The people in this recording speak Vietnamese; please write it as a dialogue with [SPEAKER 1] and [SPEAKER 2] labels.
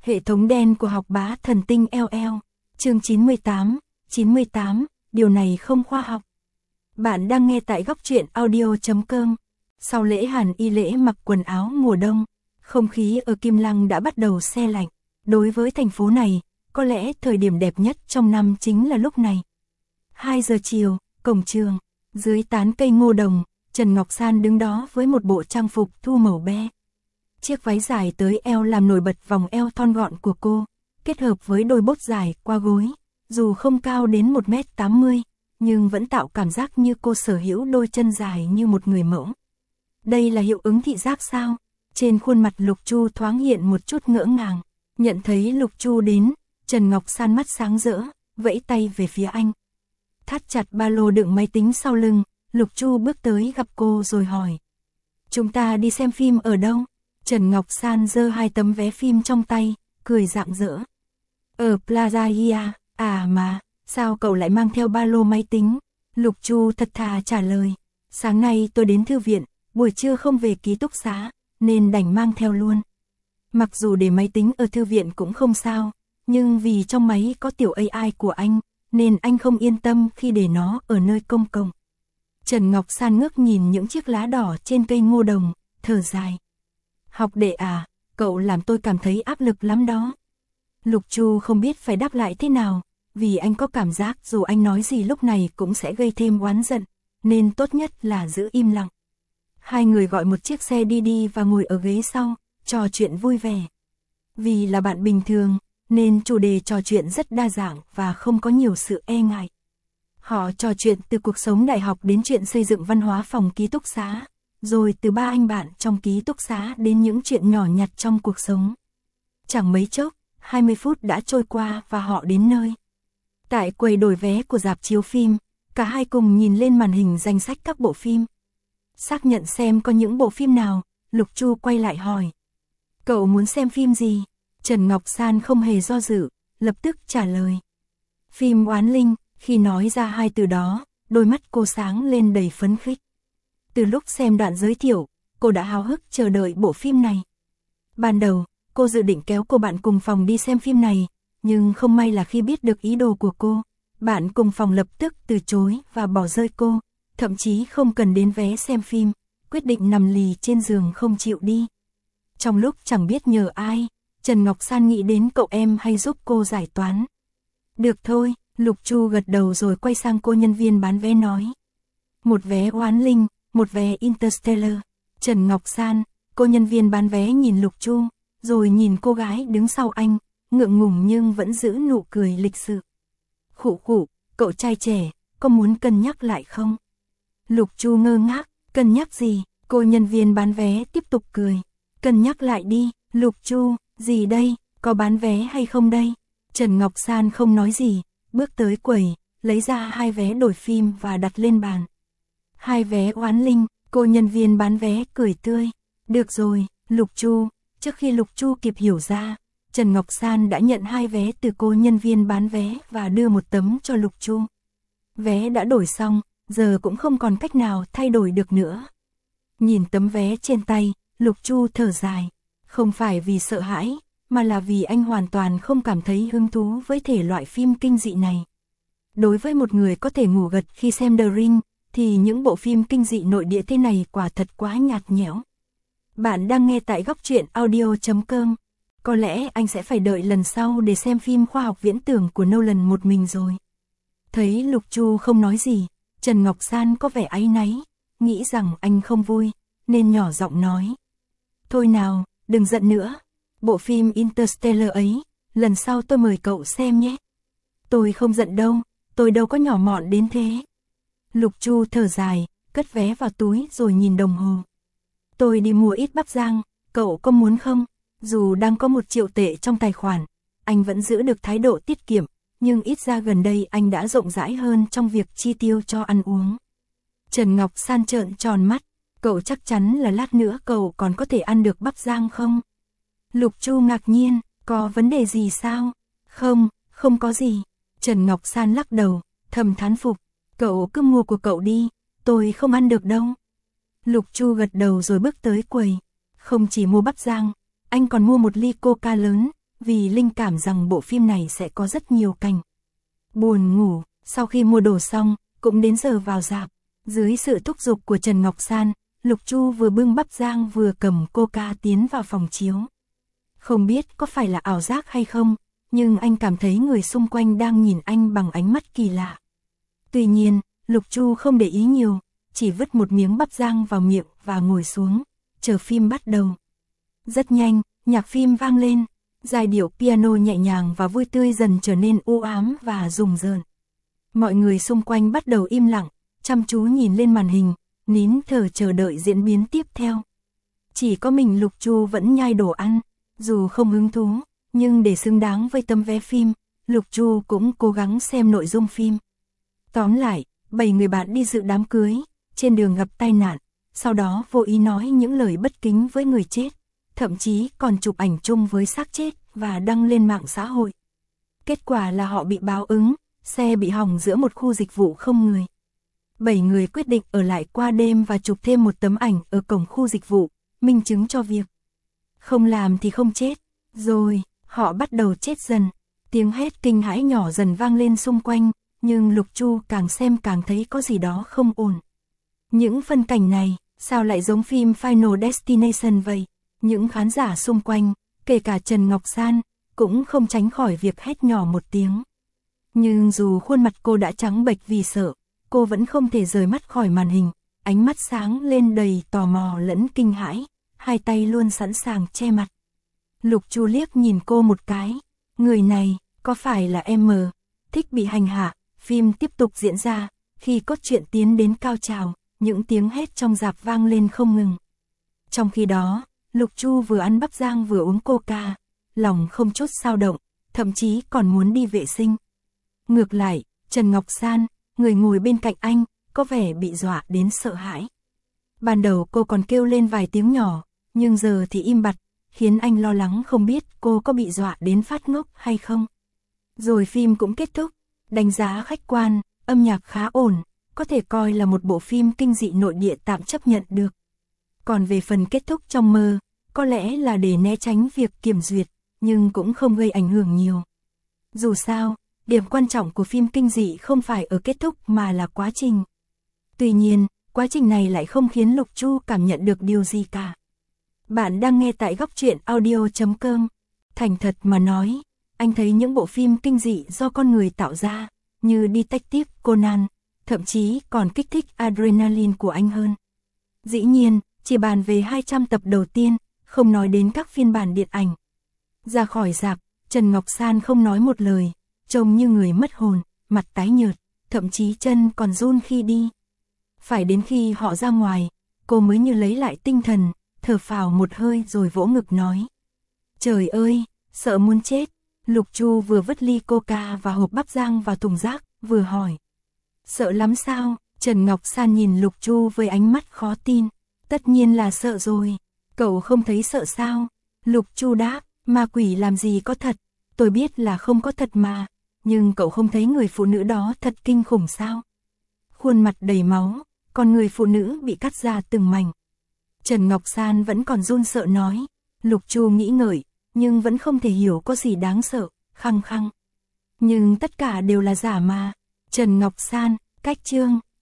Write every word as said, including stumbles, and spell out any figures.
[SPEAKER 1] Hệ thống đen của học bá thần tinh eo eo. Chương chín mươi tám, chín mươi tám, điều này không khoa học. Bạn đang nghe tại góc truyện audio chấm com. Sau lễ Hàn Y lễ mặc quần áo mùa đông, không khí ở Kim Lăng đã bắt đầu se lạnh. Đối với thành phố này, có lẽ thời điểm đẹp nhất trong năm chính là lúc này. hai giờ chiều, cổng trường, dưới tán cây ngô đồng, Trần Ngọc San đứng đó với một bộ trang phục thu màu be. Chiếc váy dài tới eo làm nổi bật vòng eo thon gọn của cô, kết hợp với đôi bốt dài qua gối, dù không cao đến một mét tám mươi, nhưng vẫn tạo cảm giác như cô sở hữu đôi chân dài như một người mẫu. Đây là hiệu ứng thị giác sao? Trên khuôn mặt Lục Chu thoáng hiện một chút ngỡ ngàng, nhận thấy Lục Chu đến, Trần Ngọc San mắt sáng rỡ, vẫy tay về phía anh. Thắt chặt ba lô đựng máy tính sau lưng, Lục Chu bước tới gặp cô rồi hỏi. Chúng ta đi xem phim ở đâu? Trần Ngọc San giơ hai tấm vé phim trong tay, cười rạng rỡ. Ở Plaza Hia, à mà, sao cậu lại mang theo ba lô máy tính? Lục Chu thật thà trả lời. Sáng nay tôi đến thư viện, buổi trưa không về ký túc xá, nên đành mang theo luôn. Mặc dù để máy tính ở thư viện cũng không sao, nhưng vì trong máy có tiểu a i của anh, nên anh không yên tâm khi để nó ở nơi công cộng. Trần Ngọc San ngước nhìn những chiếc lá đỏ trên cây ngô đồng, thở dài. Học đệ à, cậu làm tôi cảm thấy áp lực lắm đó. Lục Chu không biết phải đáp lại thế nào, vì anh có cảm giác dù anh nói gì lúc này cũng sẽ gây thêm oán giận, nên tốt nhất là giữ im lặng. Hai người gọi một chiếc xe đi đi và ngồi ở ghế sau, trò chuyện vui vẻ. Vì là bạn bình thường, nên chủ đề trò chuyện rất đa dạng và không có nhiều sự e ngại. Họ trò chuyện từ cuộc sống đại học đến chuyện xây dựng văn hóa phòng ký túc xá, rồi từ ba anh bạn trong ký túc xá đến những chuyện nhỏ nhặt trong cuộc sống. Chẳng mấy chốc, hai mươi phút đã trôi qua và họ đến nơi. Tại quầy đổi vé của rạp chiếu phim, cả hai cùng nhìn lên màn hình danh sách các bộ phim. Xác nhận xem có những bộ phim nào, Lục Chu quay lại hỏi. Cậu muốn xem phim gì? Trần Ngọc San không hề do dự, lập tức trả lời. Phim Oán Linh. Khi nói ra hai từ đó, đôi mắt cô sáng lên đầy phấn khích. Từ lúc xem đoạn giới thiệu, cô đã háo hức chờ đợi bộ phim này. Ban đầu, cô dự định kéo cô bạn cùng phòng đi xem phim này, nhưng không may là khi biết được ý đồ của cô, bạn cùng phòng lập tức từ chối và bỏ rơi cô, thậm chí không cần đến vé xem phim, quyết định nằm lì trên giường không chịu đi. Trong lúc chẳng biết nhờ ai, Trần Ngọc San nghĩ đến cậu em hay giúp cô giải toán. Được thôi. Lục Chu gật đầu rồi quay sang cô nhân viên bán vé nói. Một vé Oán Linh, một vé Interstellar. Trần Ngọc San, cô nhân viên bán vé nhìn Lục Chu, rồi nhìn cô gái đứng sau anh, ngượng ngùng nhưng vẫn giữ nụ cười lịch sự. Khụ khụ, cậu trai trẻ, có muốn cân nhắc lại không? Lục Chu ngơ ngác, cân nhắc gì? Cô nhân viên bán vé tiếp tục cười. Cân nhắc lại đi, Lục Chu, gì đây, có bán vé hay không đây? Trần Ngọc San không nói gì. Bước tới quầy, lấy ra hai vé đổi phim và đặt lên bàn. Hai vé Oán Linh, cô nhân viên bán vé cười tươi. Được rồi, Lục Chu. Trước khi Lục Chu kịp hiểu ra, Trần Ngọc San đã nhận hai vé từ cô nhân viên bán vé và đưa một tấm cho Lục Chu. Vé đã đổi xong, giờ cũng không còn cách nào thay đổi được nữa. Nhìn tấm vé trên tay, Lục Chu thở dài. Không phải vì sợ hãi, mà là vì anh hoàn toàn không cảm thấy hứng thú với thể loại phim kinh dị này. Đối với một người có thể ngủ gật khi xem The Ring, thì những bộ phim kinh dị nội địa thế này quả thật quá nhạt nhẽo. Bạn đang nghe tại góc truyện audio chấm com. Có lẽ anh sẽ phải đợi lần sau để xem phim khoa học viễn tưởng của Nolan một mình rồi. Thấy Lục Chu không nói gì, Trần Ngọc San có vẻ áy náy, nghĩ rằng anh không vui, nên nhỏ giọng nói. Thôi nào, đừng giận nữa. Bộ phim Interstellar ấy, lần sau tôi mời cậu xem nhé. Tôi không giận đâu, tôi đâu có nhỏ mọn đến thế. Lục Chu thở dài, cất vé vào túi rồi nhìn đồng hồ. Tôi đi mua ít bắp rang, cậu có muốn không? Dù đang có một triệu tệ trong tài khoản, anh vẫn giữ được thái độ tiết kiệm, nhưng ít ra gần đây anh đã rộng rãi hơn trong việc chi tiêu cho ăn uống. Trần Ngọc San trợn tròn mắt, cậu chắc chắn là lát nữa cậu còn có thể ăn được bắp rang không? Lục Chu ngạc nhiên, có vấn đề gì sao? Không, không có gì. Trần Ngọc San lắc đầu, thầm thán phục. Cậu cứ mua của cậu đi, tôi không ăn được đâu. Lục Chu gật đầu rồi bước tới quầy. Không chỉ mua bắp rang, anh còn mua một ly coca lớn, vì linh cảm rằng bộ phim này sẽ có rất nhiều cảnh buồn ngủ. Sau khi mua đồ xong, cũng đến giờ vào rạp. Dưới sự thúc giục của Trần Ngọc San, Lục Chu vừa bưng bắp rang vừa cầm coca tiến vào phòng chiếu. Không biết có phải là ảo giác hay không, nhưng anh cảm thấy người xung quanh đang nhìn anh bằng ánh mắt kỳ lạ. Tuy nhiên, Lục Chu không để ý nhiều, chỉ vứt một miếng bắp rang vào miệng và ngồi xuống, chờ phim bắt đầu. Rất nhanh, nhạc phim vang lên, giai điệu piano nhẹ nhàng và vui tươi dần trở nên u ám và rùng rợn. Mọi người xung quanh bắt đầu im lặng, chăm chú nhìn lên màn hình, nín thở chờ đợi diễn biến tiếp theo. Chỉ có mình Lục Chu vẫn nhai đồ ăn, dù không hứng thú, nhưng để xứng đáng với tấm vé phim, Lục Chu cũng cố gắng xem nội dung phim. Tóm lại, bảy người bạn đi dự đám cưới, trên đường gặp tai nạn, sau đó vô ý nói những lời bất kính với người chết, thậm chí còn chụp ảnh chung với xác chết và đăng lên mạng xã hội. Kết quả là họ bị báo ứng, xe bị hỏng giữa một khu dịch vụ không người. Bảy người quyết định ở lại qua đêm và chụp thêm một tấm ảnh ở cổng khu dịch vụ, minh chứng cho việc không làm thì không chết. Rồi, họ bắt đầu chết dần. Tiếng hét kinh hãi nhỏ dần vang lên xung quanh, nhưng Lục Chu càng xem càng thấy có gì đó không ổn. Những phân cảnh này, sao lại giống phim Final Destination vậy? Những khán giả xung quanh, kể cả Trần Ngọc San, cũng không tránh khỏi việc hét nhỏ một tiếng. Nhưng dù khuôn mặt cô đã trắng bệch vì sợ, cô vẫn không thể rời mắt khỏi màn hình, ánh mắt sáng lên đầy tò mò lẫn kinh hãi, hai tay luôn sẵn sàng che mặt. Lục Chu liếc nhìn cô một cái, người này, có phải là em mờ, thích bị hành hạ? Phim tiếp tục diễn ra, khi cốt truyện tiến đến cao trào, những tiếng hét trong rạp vang lên không ngừng. Trong khi đó, Lục Chu vừa ăn bắp rang vừa uống coca, lòng không chút dao động, thậm chí còn muốn đi vệ sinh. Ngược lại, Trần Ngọc San, người ngồi bên cạnh anh, có vẻ bị dọa đến sợ hãi. Ban đầu cô còn kêu lên vài tiếng nhỏ, nhưng giờ thì im bặt, khiến anh lo lắng không biết cô có bị dọa đến phát ngốc hay không. Rồi phim cũng kết thúc, đánh giá khách quan, âm nhạc khá ổn, có thể coi là một bộ phim kinh dị nội địa tạm chấp nhận được. Còn về phần kết thúc trong mơ, có lẽ là để né tránh việc kiểm duyệt, nhưng cũng không gây ảnh hưởng nhiều. Dù sao, điểm quan trọng của phim kinh dị không phải ở kết thúc mà là quá trình. Tuy nhiên, quá trình này lại không khiến Lục Chu cảm nhận được điều gì cả. Bạn đang nghe tại góc truyện audio chấm com. Thành thật mà nói, anh thấy những bộ phim kinh dị do con người tạo ra, như Detective Conan, thậm chí còn kích thích adrenaline của anh hơn. Dĩ nhiên, chỉ bàn về hai trăm tập đầu tiên, không nói đến các phiên bản điện ảnh. Ra khỏi rạp, Trần Ngọc San không nói một lời, trông như người mất hồn, mặt tái nhợt, thậm chí chân còn run khi đi. Phải đến khi họ ra ngoài, cô mới như lấy lại tinh thần, thở phào một hơi rồi vỗ ngực nói. Trời ơi, sợ muốn chết. Lục Chu vừa vứt ly coca và hộp bắp rang vào thùng rác, vừa hỏi. Sợ lắm sao? Trần Ngọc San nhìn Lục Chu với ánh mắt khó tin. Tất nhiên là sợ rồi. Cậu không thấy sợ sao? Lục Chu đáp, ma quỷ làm gì có thật. Tôi biết là không có thật mà. Nhưng cậu không thấy người phụ nữ đó thật kinh khủng sao? Khuôn mặt đầy máu, còn người phụ nữ bị cắt ra từng mảnh. Trần Ngọc San vẫn còn run sợ nói. Lục Chu nghĩ ngợi, nhưng vẫn không thể hiểu có gì đáng sợ, khăng khăng. Nhưng tất cả đều là giả mà. Trần Ngọc San, cách chương.